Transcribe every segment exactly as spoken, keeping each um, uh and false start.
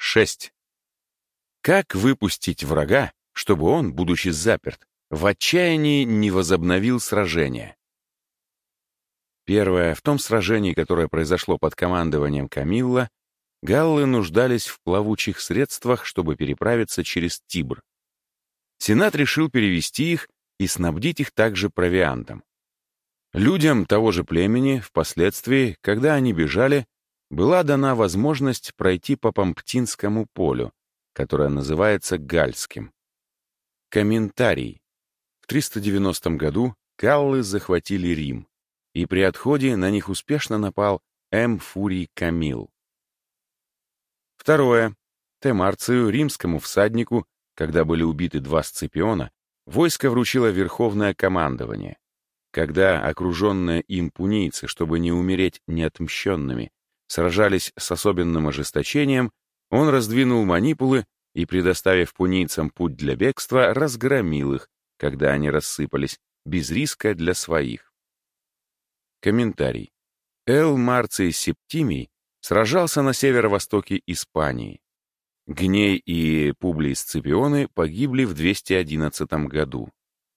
шесть. Как выпустить врага, чтобы он, будучи заперт, в отчаянии не возобновил сражение? Первое. В том сражении, которое произошло под командованием Камилла, галлы нуждались в плавучих средствах, чтобы переправиться через Тибр. Сенат решил перевести их и снабдить их также провиантом. Людям того же племени впоследствии, когда они бежали, была дана возможность пройти по Помптинскому полю, которое называется Гальским. Комментарий. В триста девяностом году галлы захватили Рим, и при отходе на них успешно напал М. Фурий Камилл. Второе. Т. Марцию, римскому всаднику, когда были убиты два Сципиона, войско вручило верховное командование. Когда окруженные им пунийцы, чтобы не умереть неотмщенными, сражались с особенным ожесточением, он раздвинул манипулы и, предоставив пунийцам путь для бегства, разгромил их, когда они рассыпались, без риска для своих. Комментарий. Л. Марций Септимий сражался на северо-востоке Испании. Гней и Публий Сципионы погибли в двести одиннадцатом году.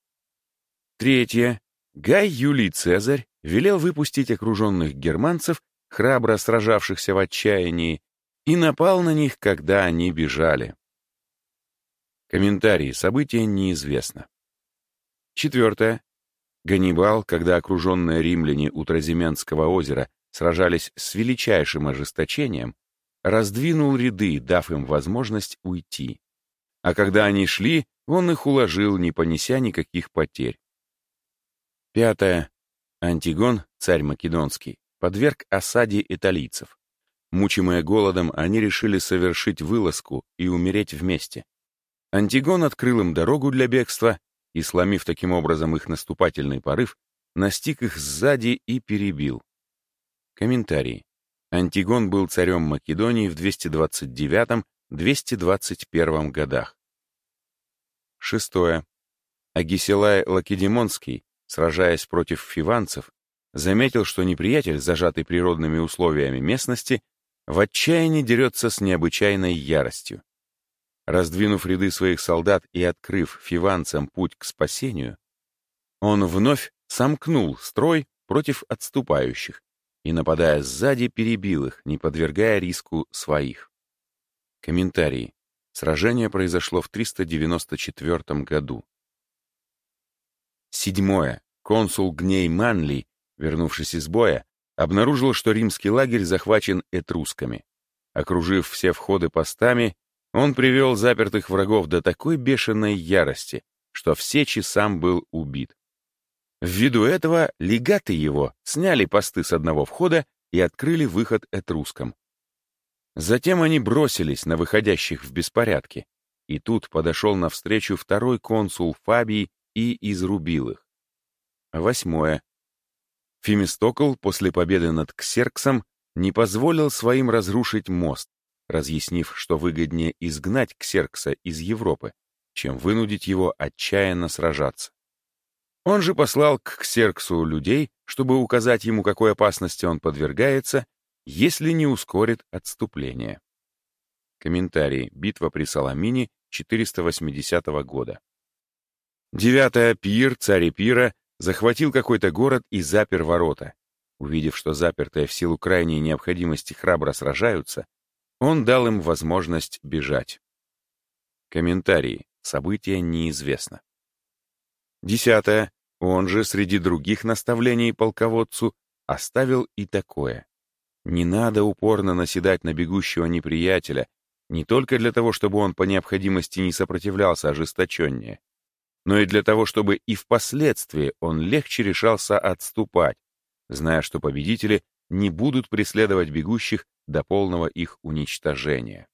Третье. Гай Юлий Цезарь велел выпустить окруженных германцев, храбро сражавшихся в отчаянии, и напал на них, когда они бежали. Комментарий. Событие неизвестно. Четвертое. Ганнибал, когда окруженные римляне у Тразименского озера сражались с величайшим ожесточением, раздвинул ряды, дав им возможность уйти. А когда они шли, он их уложил, не понеся никаких потерь. Пятое. Антигон, царь Македонский, подверг осаде италийцев. Мучимые голодом, они решили совершить вылазку и умереть вместе. Антигон открыл им дорогу для бегства и, сломив таким образом их наступательный порыв, настиг их сзади и перебил. Комментарий. Антигон был царем Македонии в двести двадцать девятом — двести двадцать первом годах. Шестое. Агисилай Лакедемонский, сражаясь против фиванцев, заметил, что неприятель, зажатый природными условиями местности, в отчаянии дерется с необычайной яростью. Раздвинув ряды своих солдат и открыв фиванцам путь к спасению, он вновь сомкнул строй против отступающих и, нападая сзади, перебил их, не подвергая риску своих. Комментарий. Сражение произошло в триста девяносто четвёртом году. Седьмое. Консул Гней Манлий, вернувшись из боя, обнаружил, что римский лагерь захвачен этрусками. Окружив все входы постами, он привел запертых врагов до такой бешеной ярости, что в сечи сам был убит. Ввиду этого легаты его сняли посты с одного входа и открыли выход этрускам. Затем они бросились на выходящих в беспорядке, и тут подошел навстречу второй консул Фабий и изрубил их. Восьмое. Фемистокл после победы над Ксерксом не позволил своим разрушить мост, разъяснив, что выгоднее изгнать Ксеркса из Европы, чем вынудить его отчаянно сражаться. Он же послал к Ксерксу людей, чтобы указать ему, какой опасности он подвергается, если не ускорит отступление. Комментарий. Битва при Саламине четыреста восьмидесятого года. Девятое. Пир, царь Эпира, захватил какой-то город и запер ворота. Увидев, что запертые в силу крайней необходимости храбро сражаются, он дал им возможность бежать. Комментарий. Событие неизвестно. Десятое. Он же среди других наставлений полководцу оставил и такое. Не надо упорно наседать на бегущего неприятеля, не только для того, чтобы он по необходимости не сопротивлялся ожесточеннее, но и для того, чтобы и впоследствии он легче решался отступать, зная, что победители не будут преследовать бегущих до полного их уничтожения.